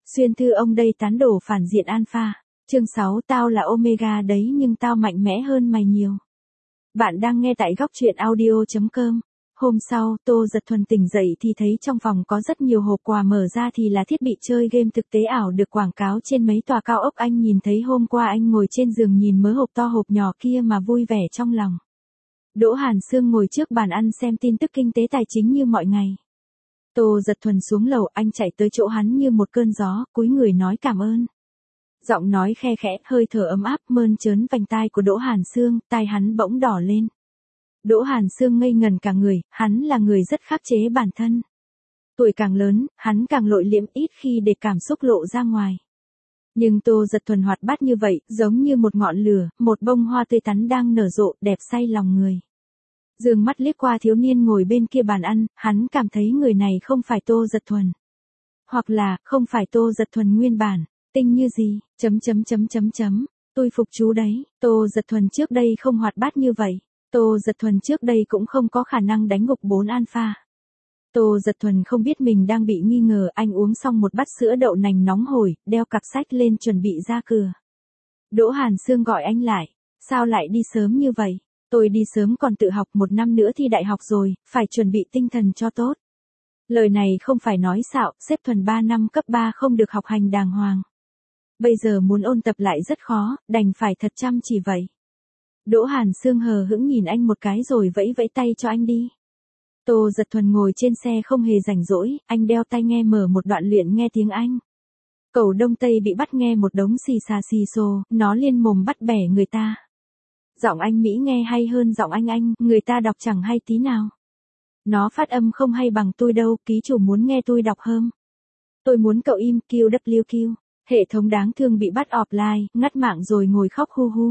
Xuyên thư ông đây tán đổ phản diện alpha. Chương 6 tao là Omega đấy nhưng tao mạnh mẽ hơn mày nhiều. Bạn đang nghe tại góc truyện audio.com. Hôm sau, Tô Giật Thuần tỉnh dậy thì thấy trong phòng có rất nhiều hộp quà, mở ra thì là thiết bị chơi game thực tế ảo được quảng cáo trên mấy tòa cao ốc. Anh nhìn thấy hôm qua anh ngồi trên giường nhìn mớ hộp to hộp nhỏ kia mà vui vẻ trong lòng. Đỗ Hàn Sương ngồi trước bàn ăn xem tin tức kinh tế tài chính như mọi ngày. Tô Giật Thuần xuống lầu, anh chạy tới chỗ hắn như một cơn gió, cúi người nói cảm ơn. Giọng nói khe khẽ, hơi thở ấm áp mơn trớn vành tai của Đỗ Hàn Sương, tai hắn bỗng đỏ lên. Đỗ Hàn Sương ngây ngần cả người, hắn là người rất khắc chế bản thân. Tuổi càng lớn, hắn càng nội liễm, ít khi để cảm xúc lộ ra ngoài. Nhưng Tô Giật Thuần hoạt bát như vậy, giống như một ngọn lửa, một bông hoa tươi tắn đang nở rộ, đẹp say lòng người. Dương mắt liếc qua thiếu niên ngồi bên kia bàn ăn, hắn cảm thấy người này không phải Tô Giật Thuần. Hoặc là, không phải Tô Giật Thuần nguyên bản, tinh như gì, tôi phục chú đấy. Tô Giật Thuần trước đây không hoạt bát như vậy. Tô Giật Thuần trước đây cũng không có khả năng đánh gục 4 alpha. Tô Giật Thuần không biết mình đang bị nghi ngờ. Anh uống xong một bát sữa đậu nành nóng hổi, đeo cặp sách lên chuẩn bị ra cửa. Đỗ Hàn Sương gọi anh lại. Sao lại đi sớm như vậy? Tôi đi sớm còn tự học, 1 năm nữa thi đại học rồi, phải chuẩn bị tinh thần cho tốt. Lời này không phải nói xạo, xếp Thuần 3 năm cấp 3 không được học hành đàng hoàng. Bây giờ muốn ôn tập lại rất khó, đành phải thật chăm chỉ vậy. Đỗ Hàn Sương hờ hững nhìn anh một cái rồi vẫy vẫy tay cho anh đi. Tô Giật Thuần ngồi trên xe không hề rảnh rỗi, anh đeo tai nghe mở một đoạn luyện nghe tiếng Anh. Cẩu Đông Tây bị bắt nghe một đống xì xà xì xồ, nó liên mồm bắt bẻ người ta. Giọng anh Mỹ nghe hay hơn giọng anh, người ta đọc chẳng hay tí nào. Nó phát âm không hay bằng tôi đâu, ký chủ muốn nghe tôi đọc hơn. Tôi muốn cậu im, QWQ. Hệ thống đáng thương bị bắt offline, ngắt mạng rồi ngồi khóc hu hu.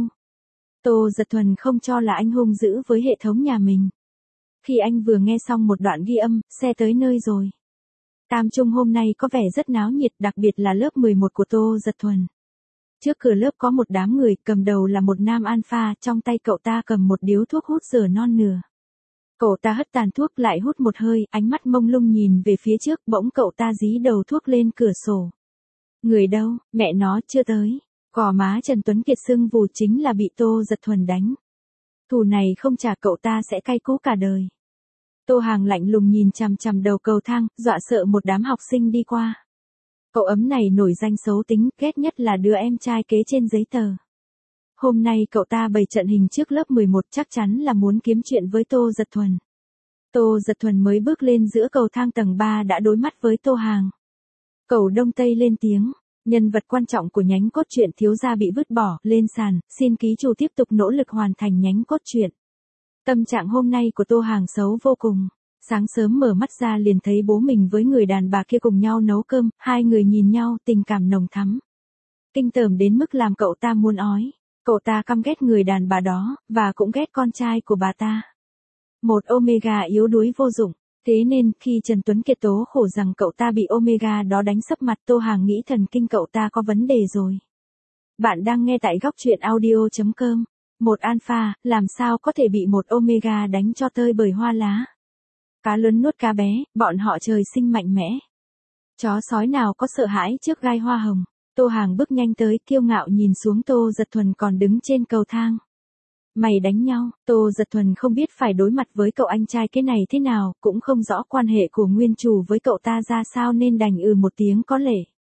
Tô Giật Thuần không cho là anh hung dữ với hệ thống nhà mình. Khi anh vừa nghe xong một đoạn ghi âm, xe tới nơi rồi. Tam Trung hôm nay có vẻ rất náo nhiệt, đặc biệt là lớp 11 của Tô Giật Thuần. Trước cửa lớp có một đám người, cầm đầu là một nam alpha, trong tay cậu ta cầm một điếu thuốc hút dở non nửa. Cậu ta hất tàn thuốc lại hút một hơi, ánh mắt mông lung nhìn về phía trước, bỗng cậu ta dí đầu thuốc lên cửa sổ. Người đâu, mẹ nó chưa tới. Gò má Trần Tuấn Kiệt sưng vù, chính là bị Tô Giật Thuần đánh. Thù này không trả cậu ta sẽ cay cú cả đời. Tô Hàng lạnh lùng nhìn chằm chằm đầu cầu thang, dọa sợ một đám học sinh đi qua. Cậu ấm này nổi danh xấu tính, ghét nhất là đứa em trai kế trên giấy tờ. Hôm nay cậu ta bày trận hình trước lớp 11, chắc chắn là muốn kiếm chuyện với Tô Giật Thuần. Tô Giật Thuần mới bước lên giữa cầu thang tầng 3 đã đối mắt với Tô Hàng. Cẩu Đông Tây lên tiếng. Nhân vật quan trọng của nhánh cốt truyện thiếu gia bị vứt bỏ, lên sàn, xin ký chủ tiếp tục nỗ lực hoàn thành nhánh cốt truyện. Tâm trạng hôm nay của Tô Hàng xấu vô cùng. Sáng sớm mở mắt ra liền thấy bố mình với người đàn bà kia cùng nhau nấu cơm, hai người nhìn nhau, tình cảm nồng thắm. Kinh tởm đến mức làm cậu ta muốn ói. Cậu ta căm ghét người đàn bà đó, và cũng ghét con trai của bà ta. Một Omega yếu đuối vô dụng. Thế nên, khi Trần Tuấn Kiệt tố khổ rằng cậu ta bị Omega đó đánh sấp mặt, Tô Hàng nghĩ thần kinh cậu ta có vấn đề rồi. Bạn đang nghe tại góc truyện audio.com. Một alpha, làm sao có thể bị một Omega đánh cho tơi bời hoa lá. Cá lớn nuốt cá bé, bọn họ trời sinh mạnh mẽ. Chó sói nào có sợ hãi trước gai hoa hồng. Tô Hàng bước nhanh tới, kiêu ngạo nhìn xuống Tô Giật Thuần còn đứng trên cầu thang. Mày đánh nhau. Tô Giật Thuần không biết phải đối mặt với cậu anh trai cái này thế nào, cũng không rõ quan hệ của nguyên chủ với cậu ta ra sao nên đành một tiếng có lệ.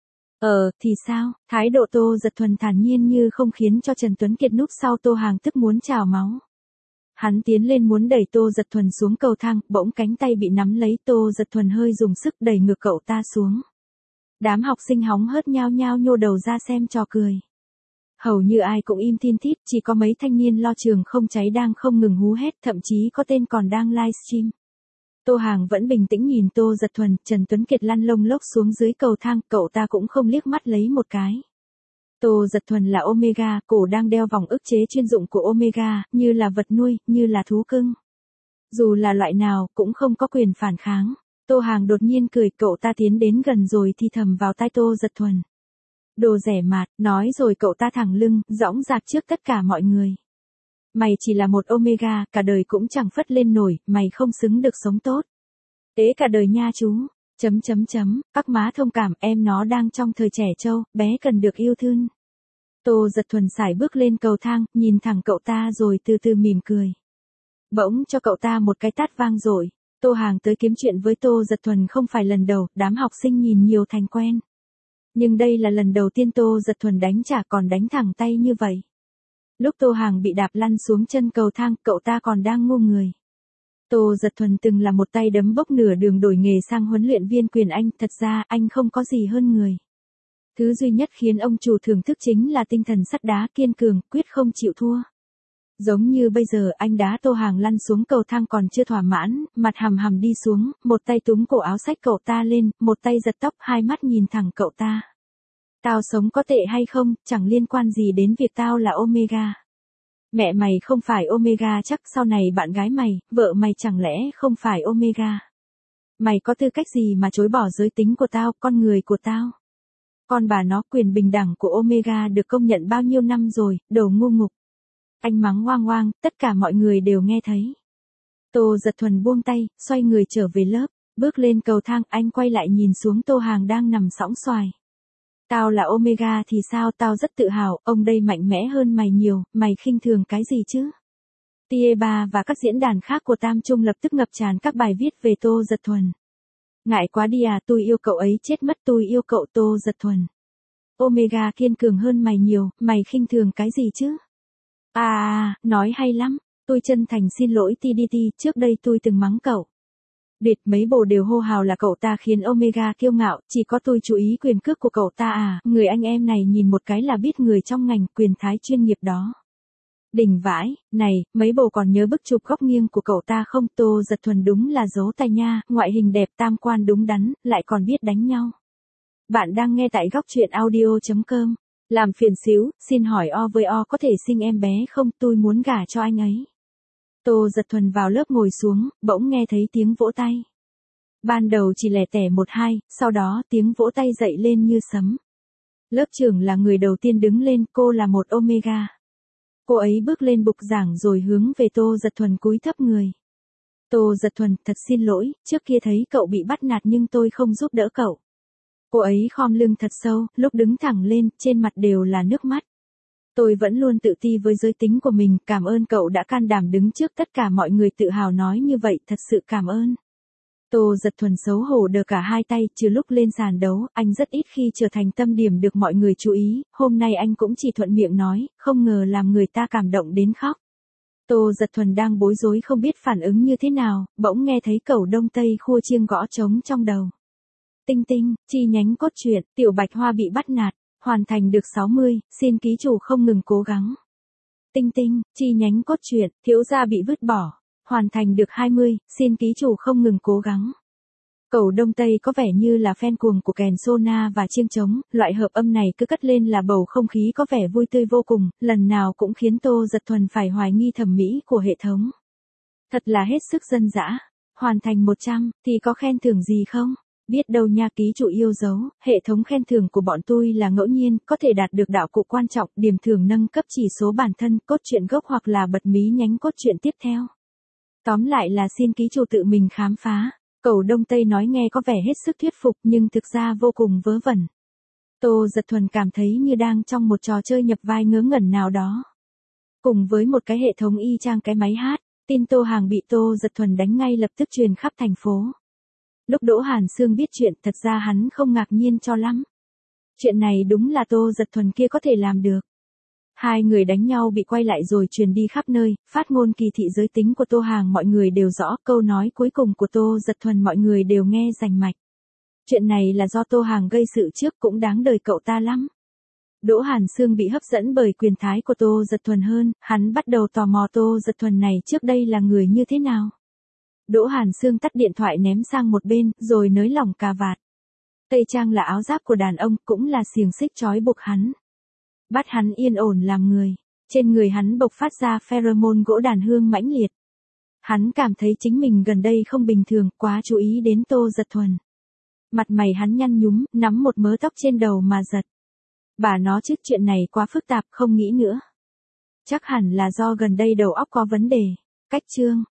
Thì sao? Thái độ Tô Giật Thuần thản nhiên như không khiến cho Trần Tuấn Kiệt núp sau Tô Hàng tức muốn trào máu. Hắn tiến lên muốn đẩy Tô Giật Thuần xuống cầu thang, bỗng cánh tay bị nắm lấy, Tô Giật Thuần hơi dùng sức đẩy ngược cậu ta xuống. Đám học sinh hóng hớt nhao nhao nhô đầu ra xem trò cười. Hầu như ai cũng im thin thít, chỉ có mấy thanh niên lo trường không cháy đang không ngừng hú hét, thậm chí có tên còn đang livestream. Tô Hàng vẫn bình tĩnh nhìn Tô Giật Thuần, Trần Tuấn Kiệt lăn lông lốc xuống dưới cầu thang, cậu ta cũng không liếc mắt lấy một cái. Tô Giật Thuần là Omega, cổ đang đeo vòng ức chế chuyên dụng của Omega, như là vật nuôi, như là thú cưng. Dù là loại nào, cũng không có quyền phản kháng. Tô Hàng đột nhiên cười, cậu ta tiến đến gần rồi thì thầm vào tai Tô Giật Thuần. Đồ rẻ mạt, nói rồi cậu ta thẳng lưng, dõng dạc trước tất cả mọi người. Mày chỉ là một Omega, cả đời cũng chẳng phất lên nổi, mày không xứng được sống tốt. Ế cả đời nha chú. Các má thông cảm, em nó đang trong thời trẻ trâu, bé cần được yêu thương. Tô Giật Thuần sải bước lên cầu thang, nhìn thẳng cậu ta rồi từ từ mỉm cười. Bỗng cho cậu ta một cái tát vang dội. Tô Hàng tới kiếm chuyện với Tô Giật Thuần không phải lần đầu, đám học sinh nhìn nhiều thành quen. Nhưng đây là lần đầu tiên Tô Giật Thuần đánh trả còn đánh thẳng tay như vậy. Lúc Tô Hàng bị đạp lăn xuống chân cầu thang, cậu ta còn đang ngu người. Tô Giật Thuần từng là một tay đấm bốc nửa đường đổi nghề sang huấn luyện viên quyền Anh, thật ra anh không có gì hơn người. Thứ duy nhất khiến ông chủ thưởng thức chính là tinh thần sắt đá kiên cường, quyết không chịu thua. Giống như bây giờ anh đá Tô Hàng lăn xuống cầu thang còn chưa thỏa mãn, mặt hầm hầm đi xuống, một tay túm cổ áo xách cậu ta lên, một tay giật tóc, hai mắt nhìn thẳng cậu ta. Tao sống có tệ hay không, chẳng liên quan gì đến việc tao là Omega. Mẹ mày không phải Omega chắc sau này bạn gái mày, vợ mày chẳng lẽ không phải Omega. Mày có tư cách gì mà chối bỏ giới tính của tao, con người của tao. Con bà nó, quyền bình đẳng của Omega được công nhận bao nhiêu năm rồi, đồ ngu ngục. Anh mắng oang oang, tất cả mọi người đều nghe thấy. Tô Giật Thuần buông tay, xoay người trở về lớp, bước lên cầu thang, anh quay lại nhìn xuống Tô Hàng đang nằm sõng xoài. Tao là Omega thì sao, tao rất tự hào, ông đây mạnh mẽ hơn mày nhiều, mày khinh thường cái gì chứ? TE3 và các diễn đàn khác của Tam Trung lập tức ngập tràn các bài viết về Tô Giật Thuần. Ngại quá đi à, tôi yêu cậu ấy chết mất, tôi yêu cậu Tô Giật Thuần. Omega kiên cường hơn mày nhiều, mày khinh thường cái gì chứ? Nói hay lắm, tôi chân thành xin lỗi TDT, trước đây tôi từng mắng cậu. Điệt mấy bộ đều hô hào là cậu ta khiến Omega kiêu ngạo, chỉ có tôi chú ý quyền cước của cậu ta à, người anh em này nhìn một cái là biết người trong ngành quyền thái chuyên nghiệp đó. Đỉnh vãi, này, mấy bộ còn nhớ bức chụp góc nghiêng của cậu ta không? Tô Giật Thuần đúng là dấu tay nha, ngoại hình đẹp, tam quan đúng đắn, lại còn biết đánh nhau. Bạn đang nghe tại góc truyện audio.com. Làm phiền xíu, xin hỏi O với O có thể sinh em bé không, tôi muốn gả cho anh ấy. Tô Giật Thuần vào lớp ngồi xuống, bỗng nghe thấy tiếng vỗ tay. Ban đầu chỉ lẻ tẻ 1-2, sau đó tiếng vỗ tay dậy lên như sấm. Lớp trưởng là người đầu tiên đứng lên, cô là một Omega. Cô ấy bước lên bục giảng rồi hướng về Tô Giật Thuần cúi thấp người. Tô Giật Thuần, thật xin lỗi, trước kia thấy cậu bị bắt nạt nhưng tôi không giúp đỡ cậu. Cô ấy khom lưng thật sâu, lúc đứng thẳng lên, trên mặt đều là nước mắt. Tôi vẫn luôn tự ti với giới tính của mình, cảm ơn cậu đã can đảm đứng trước tất cả mọi người tự hào nói như vậy, thật sự cảm ơn. Tô Giật Thuần xấu hổ đờ cả hai tay, trừ lúc lên sàn đấu, anh rất ít khi trở thành tâm điểm được mọi người chú ý, hôm nay anh cũng chỉ thuận miệng nói, không ngờ làm người ta cảm động đến khóc. Tô Giật Thuần đang bối rối không biết phản ứng như thế nào, bỗng nghe thấy cẩu Đông Tây khua chiêng gõ trống trong đầu. Tinh tinh, chi nhánh cốt truyện, Tiểu Bạch Hoa bị bắt nạt, hoàn thành được 60, xin ký chủ không ngừng cố gắng. Tinh tinh, chi nhánh cốt truyện, thiếu gia bị vứt bỏ, hoàn thành được 20, xin ký chủ không ngừng cố gắng. Cẩu Đông Tây có vẻ như là fan cuồng của kèn sona và chiêng trống, loại hợp âm này cứ cất lên là bầu không khí có vẻ vui tươi vô cùng, lần nào cũng khiến Tô Giật Thuần phải hoài nghi thẩm mỹ của hệ thống. Thật là hết sức dân dã, hoàn thành 100, thì có khen thưởng gì không? Biết đâu nha ký chủ yêu dấu, hệ thống khen thưởng của bọn tôi là ngẫu nhiên, có thể đạt được đạo cụ quan trọng, điểm thưởng nâng cấp chỉ số bản thân, cốt truyện gốc hoặc là bật mí nhánh cốt truyện tiếp theo. Tóm lại là xin ký chủ tự mình khám phá. Cẩu Đông Tây nói nghe có vẻ hết sức thuyết phục nhưng thực ra vô cùng vớ vẩn. Tô Giật Thuần cảm thấy như đang trong một trò chơi nhập vai ngớ ngẩn nào đó. Cùng với một cái hệ thống y chang cái máy hát, tin Tô Hàng bị Tô Giật Thuần đánh ngay lập tức truyền khắp thành phố. Lúc Đỗ Hàn Sương biết chuyện thật ra hắn không ngạc nhiên cho lắm. Chuyện này đúng là Tô Giật Thuần kia có thể làm được. Hai người đánh nhau bị quay lại rồi truyền đi khắp nơi, phát ngôn kỳ thị giới tính của Tô Hàng mọi người đều rõ, câu nói cuối cùng của Tô Giật Thuần mọi người đều nghe rành mạch. Chuyện này là do Tô Hàng gây sự trước cũng đáng đời cậu ta lắm. Đỗ Hàn Sương bị hấp dẫn bởi quyền thái của Tô Giật Thuần hơn, hắn bắt đầu tò mò Tô Giật Thuần này trước đây là người như thế nào. Đỗ Hàn Sương tắt điện thoại ném sang một bên, rồi nới lỏng cà vạt. Tây trang là áo giáp của đàn ông, cũng là xiềng xích trói buộc hắn. Bắt hắn yên ổn làm người. Trên người hắn bộc phát ra pheromone gỗ đàn hương mãnh liệt. Hắn cảm thấy chính mình gần đây không bình thường, quá chú ý đến Tô Giật Thuần. Mặt mày hắn nhăn nhúm, nắm một mớ tóc trên đầu mà giật. Bà nó chứ chuyện này quá phức tạp, không nghĩ nữa. Chắc hẳn là do gần đây đầu óc có vấn đề. Cách chương.